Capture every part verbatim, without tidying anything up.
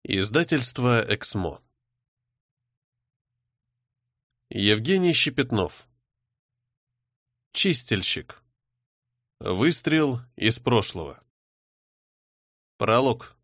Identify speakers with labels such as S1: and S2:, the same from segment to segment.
S1: Издательство «Эксмо». Евгений Щепетнов. Чистильщик. Выстрел из прошлого. Пролог.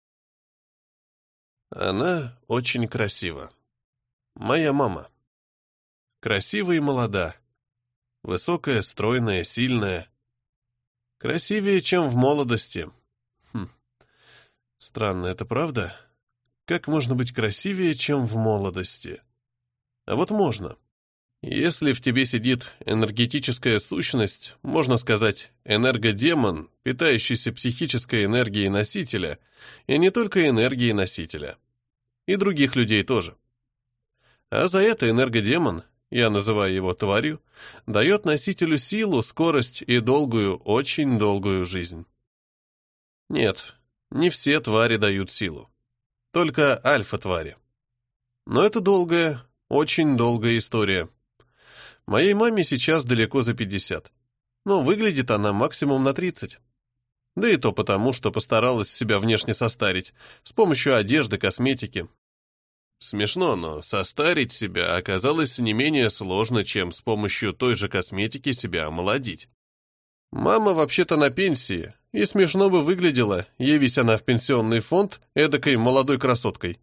S1: Она очень красива. Моя мама. Красива и молода. Высокая, стройная, сильная. Красивее, чем в молодости. Хм. Странно, это правда? Как можно быть красивее, чем в молодости? А вот можно. Если в тебе сидит энергетическая сущность, можно сказать, энергодемон, питающийся психической энергией носителя, и не только энергией носителя, и других людей тоже. А за это энергодемон, я называю его тварью, дает носителю силу, скорость и долгую, очень долгую жизнь. Нет, не все твари дают силу. Только альфа-твари. Но это долгая, очень долгая история. Моей маме сейчас далеко за пятьдесят. Но выглядит она максимум на тридцать. Да и то потому, что постаралась себя внешне состарить, с помощью одежды, косметики. Смешно, но состарить себя оказалось не менее сложно, чем с помощью той же косметики себя омолодить. Мама вообще-то на пенсии, и смешно бы выглядела, явись она в пенсионный фонд эдакой молодой красоткой.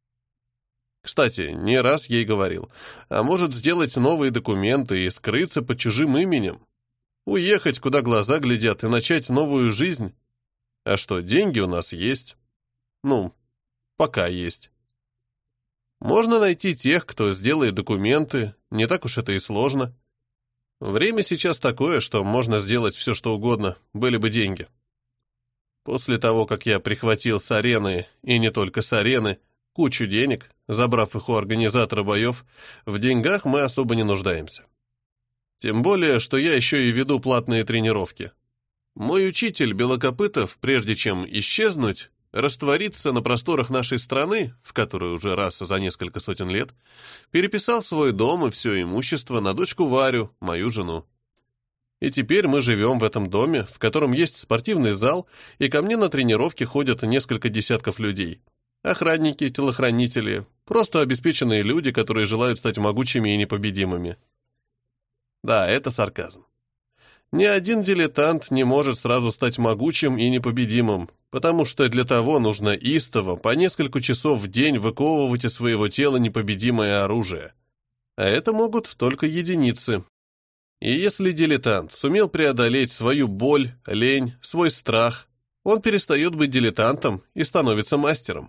S1: Кстати, не раз ей говорил, а может сделать новые документы и скрыться под чужим именем. Уехать, куда глаза глядят, и начать новую жизнь. А что, деньги у нас есть? Ну, пока есть. Можно найти тех, кто сделает документы, не так уж это и сложно. Время сейчас такое, что можно сделать все, что угодно, были бы деньги. После того, как я прихватил с арены, и не только с арены, кучу денег, забрав их у организатора боев, в деньгах мы особо не нуждаемся. Тем более, что я еще и веду платные тренировки. Мой учитель Белокопытов, прежде чем исчезнуть, раствориться на просторах нашей страны, в которую уже раз за несколько сотен лет, переписал свой дом и все имущество на дочку Варю, мою жену. И теперь мы живем в этом доме, в котором есть спортивный зал, и ко мне на тренировки ходят несколько десятков людей. Охранники, телохранители, просто обеспеченные люди, которые желают стать могучими и непобедимыми. Да, это сарказм. Ни один дилетант не может сразу стать могучим и непобедимым, потому что для того нужно истово по несколько часов в день выковывать из своего тела непобедимое оружие. А это могут только единицы. И если дилетант сумел преодолеть свою боль, лень, свой страх, он перестает быть дилетантом и становится мастером.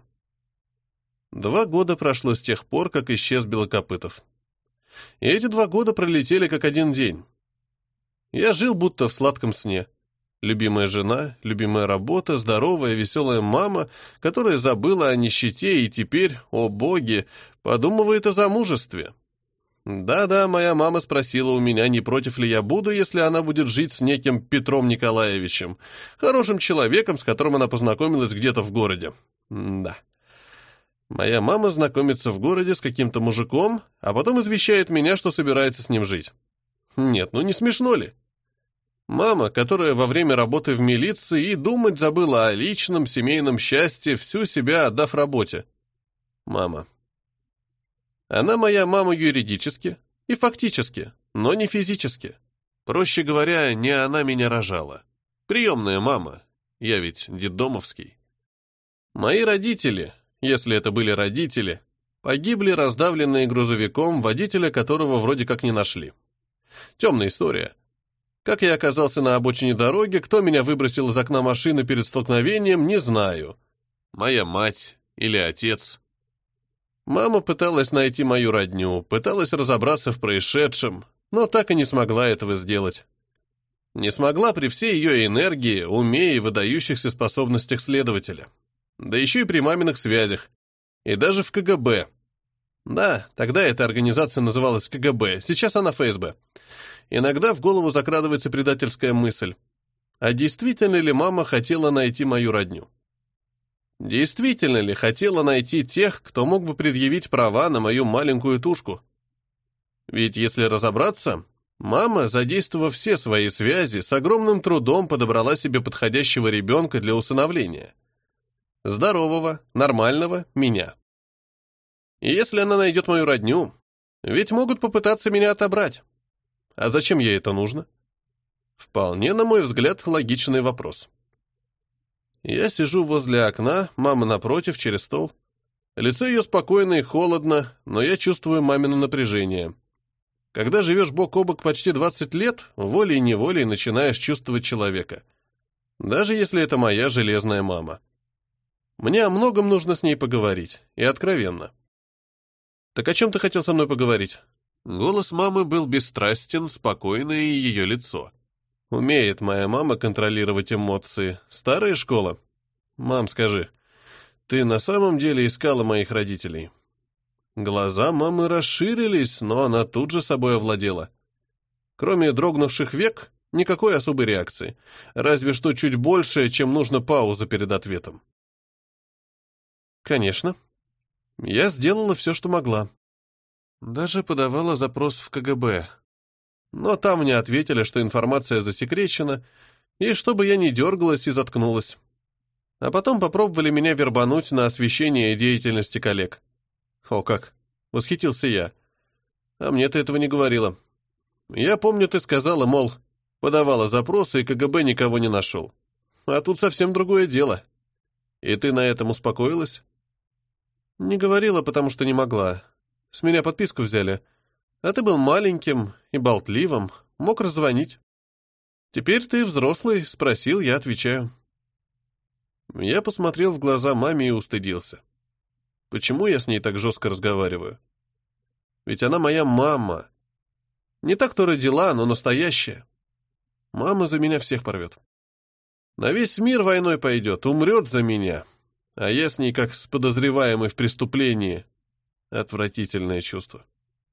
S1: Два года прошло с тех пор, как исчез Белокопытов. И эти два года пролетели как один день. Я жил будто в сладком сне. Любимая жена, любимая работа, здоровая, веселая мама, которая забыла о нищете и теперь, о боги, подумывает о замужестве. Да-да, моя мама спросила у меня, не против ли я буду, если она будет жить с неким Петром Николаевичем, хорошим человеком, с которым она познакомилась где-то в городе. Да. Моя мама знакомится в городе с каким-то мужиком, а потом извещает меня, что собирается с ним жить. Нет, ну не смешно ли? Мама, которая во время работы в милиции и думать забыла о личном семейном счастье, всю себя отдав работе. Мама. Она моя мама юридически и фактически, но не физически. Проще говоря, не она меня рожала. Приемная мама. Я ведь детдомовский. Мои родители, если это были родители, погибли, раздавленные грузовиком, водителя которого вроде как не нашли. Темная история. Как я оказался на обочине дороги, кто меня выбросил из окна машины перед столкновением, не знаю. Моя мать или отец. Мама пыталась найти мою родню, пыталась разобраться в происшедшем, но так и не смогла этого сделать. Не смогла при всей ее энергии, уме и выдающихся способностях следователя. Да еще и при маминых связях. И даже в ка гэ бэ. Да, тогда эта организация называлась ка гэ бэ, сейчас она эф эс бэ. Иногда в голову закрадывается предательская мысль. А действительно ли мама хотела найти мою родню? Действительно ли хотела найти тех, кто мог бы предъявить права на мою маленькую тушку? Ведь если разобраться, мама, задействовав все свои связи, с огромным трудом подобрала себе подходящего ребенка для усыновления. Здорового, нормального меня. И если она найдет мою родню, ведь могут попытаться меня отобрать. А зачем ей это нужно? Вполне, на мой взгляд, логичный вопрос. Я сижу возле окна, мама напротив, через стол. Лицо ее спокойно и холодно, но я чувствую мамино напряжение. Когда живешь бок о бок почти двадцать лет, волей-неволей начинаешь чувствовать человека. Даже если это моя железная мама. Мне о многом нужно с ней поговорить, и откровенно. «Так о чем ты хотел со мной поговорить?» Голос мамы был бесстрастен, спокойное ее лицо. Умеет моя мама контролировать эмоции. Старая школа. «Мам, скажи, ты на самом деле искала моих родителей?» Глаза мамы расширились, но она тут же собой овладела. Кроме дрогнувших век, никакой особой реакции. Разве что чуть больше, чем нужно пауза перед ответом. «Конечно. Я сделала все, что могла. Даже подавала запрос в ка гэ бэ. Но там мне ответили, что информация засекречена, и чтобы я не дергалась и заткнулась. А потом попробовали меня вербануть на освещение деятельности коллег». «О как!» — восхитился я. «А мне ты этого не говорила. Я помню, ты сказала, мол, подавала запросы, и ка гэ бэ никого не нашел. А тут совсем другое дело. И ты на этом успокоилась?» «Не говорила, потому что не могла. С меня подписку взяли. А ты был маленьким и болтливым, мог раззвонить. Теперь ты взрослый, спросил, я отвечаю». Я посмотрел в глаза маме и устыдился. Почему я с ней так жестко разговариваю? Ведь она моя мама. Не та, кто родила, но настоящая. Мама за меня всех порвет. На весь мир войной пойдет, умрет за меня. А я с ней как с подозреваемой в преступлении. Отвратительное чувство.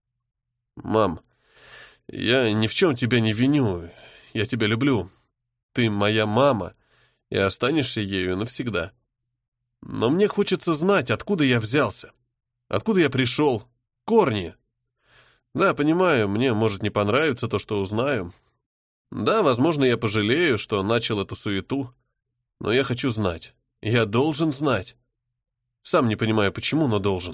S1: «Мам, я ни в чем тебя не виню. Я тебя люблю. Ты моя мама, и останешься ею навсегда. Но мне хочется знать, откуда я взялся. Откуда я пришел. Корни. Да, понимаю, мне может не понравиться то, что узнаю. Да, возможно, я пожалею, что начал эту суету. Но я хочу знать. Я должен знать. Сам не понимаю, почему, но должен».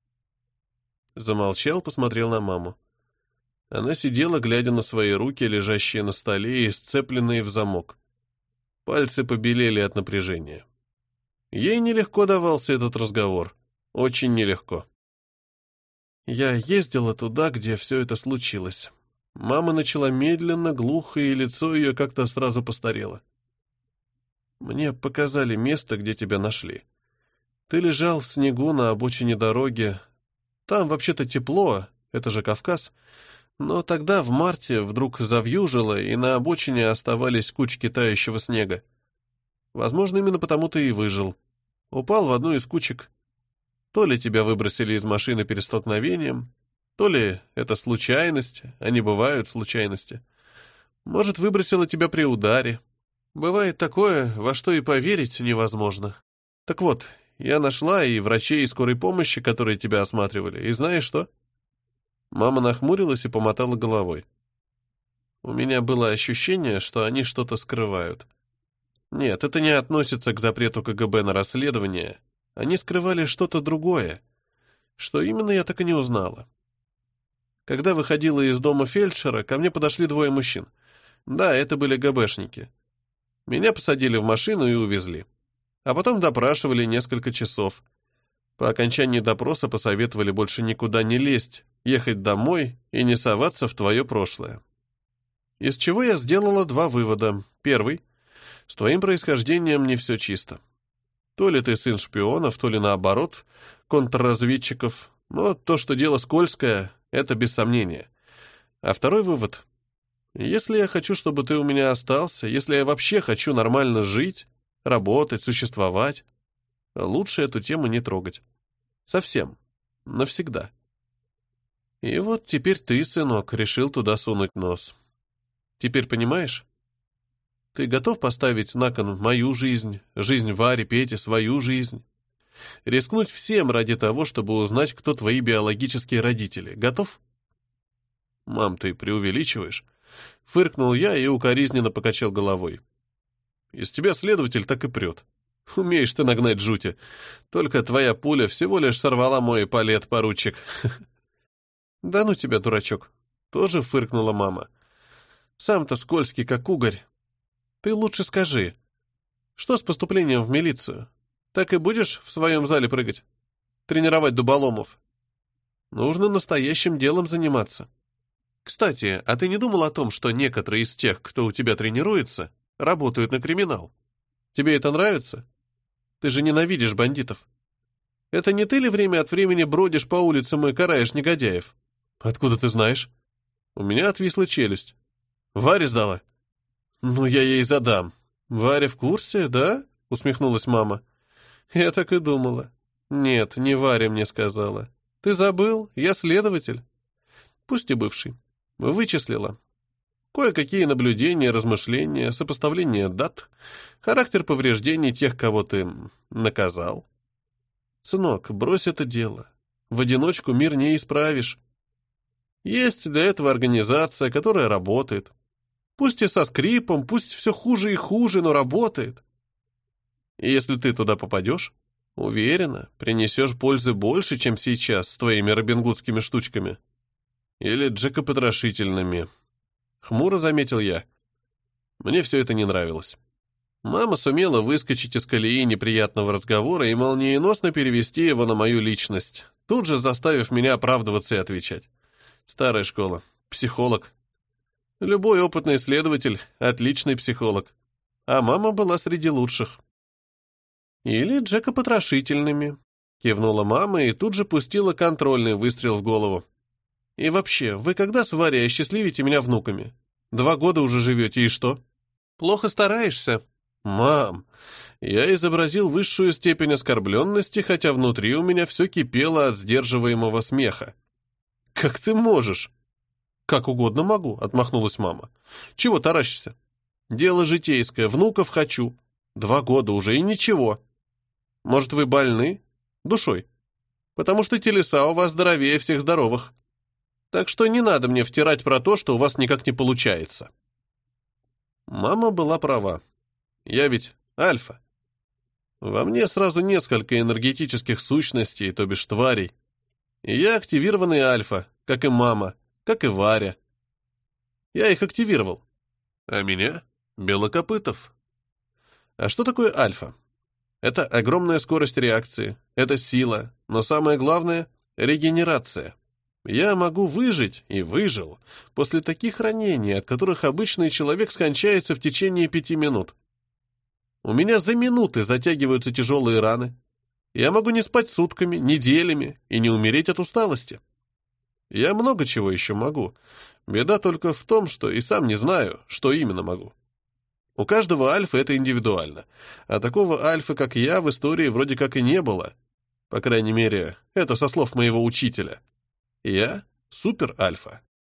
S1: Замолчал, посмотрел на маму. Она сидела, глядя на свои руки, лежащие на столе и сцепленные в замок. Пальцы побелели от напряжения. Ей нелегко давался этот разговор. Очень нелегко. Я ездила туда, где все это случилось. Мама начала медленно, глухо, и лицо ее как-то сразу постарело. Мне показали место, где тебя нашли. Ты лежал в снегу на обочине дороги. Там вообще-то тепло, это же Кавказ. Но тогда в марте вдруг завьюжило, и на обочине оставались кучки тающего снега. Возможно, именно потому ты и выжил. Упал в одну из кучек. То ли тебя выбросили из машины перед столкновением, то ли это случайность, они бывают случайности. Может, выбросило тебя при ударе. Бывает такое, во что и поверить невозможно. Так вот, я нашла и врачей, и скорой помощи, которые тебя осматривали, и знаешь что? Мама нахмурилась и помотала головой. У меня было ощущение, что они что-то скрывают. Нет, это не относится к запрету ка гэ бэ на расследование. Они скрывали что-то другое. Что именно, я так и не узнала. Когда выходила из дома фельдшера, ко мне подошли двое мужчин. Да, это были гэ бэшники. Меня посадили в машину и увезли. А потом допрашивали несколько часов. По окончании допроса посоветовали больше никуда не лезть, ехать домой и не соваться в твое прошлое. Из чего я сделала два вывода. Первый. С твоим происхождением не все чисто. То ли ты сын шпионов, то ли наоборот, контрразведчиков. Но то, что дело скользкое, это без сомнения. А второй вывод. Если я хочу, чтобы ты у меня остался, если я вообще хочу нормально жить, работать, существовать, лучше эту тему не трогать. Совсем. Навсегда. И вот теперь ты, сынок, решил туда сунуть нос. Теперь понимаешь? Ты готов поставить на кон мою жизнь, жизнь Вари, Пети, свою жизнь? Рискнуть всем ради того, чтобы узнать, кто твои биологические родители. Готов? Мам, ты преувеличиваешь. Фыркнул я и укоризненно покачал головой. Из тебя следователь так и прет. Умеешь ты нагнать жути. Только твоя пуля всего лишь сорвала мой палет, поручик. Да ну тебя, дурачок. Тоже фыркнула мама. Сам-то скользкий, как угорь. Ты лучше скажи, что с поступлением в милицию? Так и будешь в своем зале прыгать? Тренировать дуболомов? Нужно настоящим делом заниматься. Кстати, а ты не думал о том, что некоторые из тех, кто у тебя тренируется, работают на криминал? Тебе это нравится? Ты же ненавидишь бандитов. Это не ты ли время от времени бродишь по улицам и караешь негодяев? Откуда ты знаешь? У меня отвисла челюсть. Варе сдала? Ну, я ей задам. Варя в курсе, да? Усмехнулась мама. Я так и думала. Нет, не Варя мне сказала. Ты забыл? Я следователь. Пусть и бывший. Вычислила. Кое-какие наблюдения, размышления, сопоставление дат, характер повреждений тех, кого ты наказал. Сынок, брось это дело. В одиночку мир не исправишь. Есть для этого организация, которая работает. Пусть и со скрипом, пусть все хуже и хуже, но работает. И если ты туда попадешь, уверена, принесешь пользы больше, чем сейчас с твоими робингудскими штучками. Или джекопотрошительными. Хмуро заметил я. Мне все это не нравилось. Мама сумела выскочить из колеи неприятного разговора и молниеносно перевести его на мою личность, тут же заставив меня оправдываться и отвечать. Старая школа. Психолог. Любой опытный следователь — отличный психолог. А мама была среди лучших. Или джекопотрошительными. Кивнула мама и тут же пустила контрольный выстрел в голову. И вообще, вы когда с Варей осчастливите меня внуками? Два года уже живете, и что? Плохо стараешься? Мам, я изобразил высшую степень оскорбленности, хотя внутри у меня все кипело от сдерживаемого смеха. Как ты можешь? Как угодно могу, отмахнулась мама. Чего таращишься? Дело житейское, внуков хочу. Два года уже и ничего. Может, вы больны? Душой. Потому что телеса у вас здоровее всех здоровых. Так что не надо мне втирать про то, что у вас никак не получается. Мама была права. Я ведь альфа. Во мне сразу несколько энергетических сущностей, то бишь тварей. И я активированный альфа, как и мама, как и Варя. Я их активировал. А меня — Белокопытов. А что такое альфа? Это огромная скорость реакции, это сила, но самое главное — регенерация. Я могу выжить, и выжил, после таких ранений, от которых обычный человек скончается в течение пяти минут. У меня за минуты затягиваются тяжелые раны. Я могу не спать сутками, неделями и не умереть от усталости. Я много чего еще могу. Беда только в том, что и сам не знаю, что именно могу. У каждого альфа это индивидуально, а такого альфа, как я, в истории вроде как и не было. По крайней мере, это со слов моего учителя. Я супер-альфа.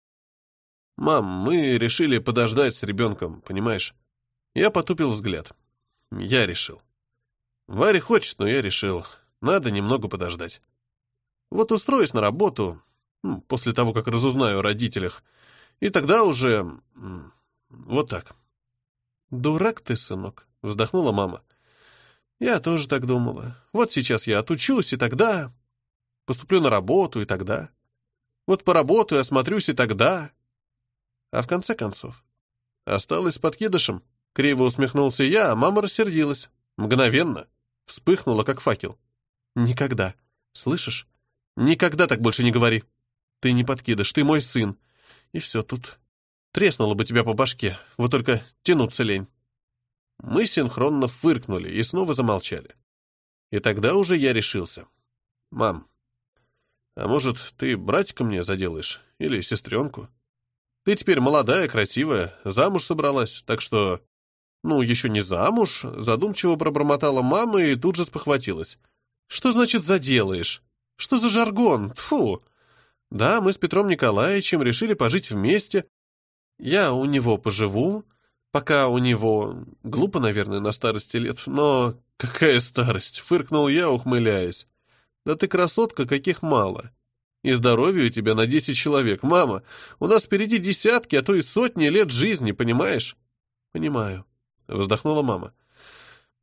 S1: Мам, мы решили подождать с ребенком, понимаешь? Я потупил взгляд. Я решил. Варя хочет, но я решил. Надо немного подождать. Вот устроюсь на работу, после того, как разузнаю о родителях, и тогда уже... вот так. «Дурак ты, сынок», — вздохнула мама. «Я тоже так думала. Вот сейчас я отучусь, и тогда... поступлю на работу, и тогда... вот поработаю, осмотрюсь, и тогда...» А в конце концов... осталась с подкидышем. Криво усмехнулся я, а мама рассердилась. Мгновенно. Вспыхнула, как факел. «Никогда. Слышишь? Никогда так больше не говори. Ты не подкидыш, ты мой сын. И все тут. Треснуло бы тебя по башке, вот только тянуться лень». Мы синхронно фыркнули и снова замолчали. И тогда уже я решился. «Мам, а может, ты братика мне заделаешь? Или сестренку? Ты теперь молодая, красивая, замуж собралась, так что...» «Ну, еще не замуж», — задумчиво пробормотала мама и тут же спохватилась. «Что значит заделаешь? Что за жаргон? Тьфу! Да, мы с Петром Николаевичем решили пожить вместе. Я у него поживу, пока у него... глупо, наверное, на старости лет, но... какая старость?» — фыркнул я, ухмыляясь. «Да ты красотка, каких мало. И здоровье у тебя на десять человек. Мама, у нас впереди десятки, а то и сотни лет жизни, понимаешь?» «Понимаю», — вздохнула мама.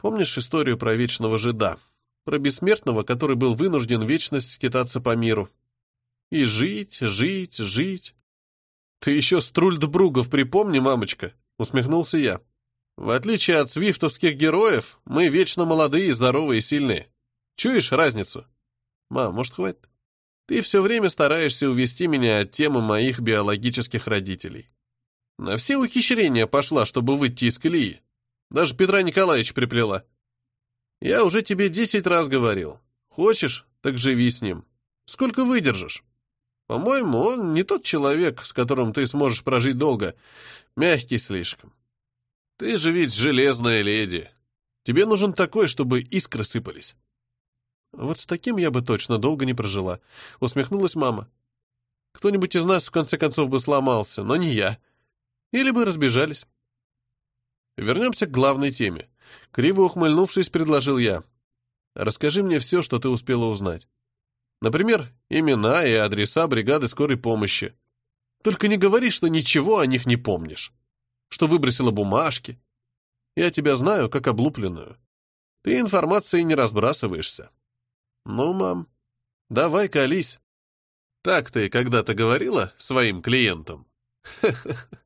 S1: Помнишь историю про вечного жида? Про бессмертного, который был вынужден вечность скитаться по миру. И жить, жить, жить. Ты еще Струльдбругов припомни, мамочка, усмехнулся я. В отличие от свифтовских героев, мы вечно молодые, здоровые и сильные. Чуешь разницу? Мам, может, хватит? Ты все время стараешься увести меня от темы моих биологических родителей. На все ухищрения пошла, чтобы выйти из колеи. Даже Петра Николаевича приплела. Я уже тебе десять раз говорил. Хочешь, так живи с ним. Сколько выдержишь? По-моему, он не тот человек, с которым ты сможешь прожить долго. Мягкий слишком. Ты же ведь железная леди. Тебе нужен такой, чтобы искры сыпались. Вот с таким я бы точно долго не прожила. Усмехнулась мама. Кто-нибудь из нас в конце концов бы сломался, но не я. Или бы разбежались. Вернемся к главной теме. Криво ухмыльнувшись, предложил я. Расскажи мне все, что ты успела узнать. Например, имена и адреса бригады скорой помощи. Только не говори, что ничего о них не помнишь. Что выбросила бумажки. Я тебя знаю, как облупленную. Ты информацией не разбрасываешься. Ну, мам, давай колись. Так ты когда-то говорила своим клиентам?